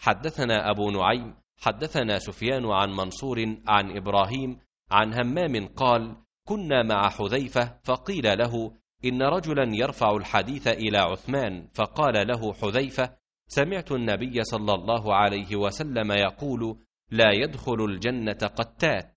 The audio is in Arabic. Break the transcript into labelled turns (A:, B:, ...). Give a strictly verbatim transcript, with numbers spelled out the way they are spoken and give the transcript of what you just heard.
A: حدثنا أبو نعيم حدثنا سفيان عن منصور عن إبراهيم عن همام قال: كنا مع حذيفة فقيل له: إن رجلا يرفع الحديث إلى عثمان، فقال له حذيفة: سمعت النبي صلى الله عليه وسلم يقول: لا يدخل الجنة قتات.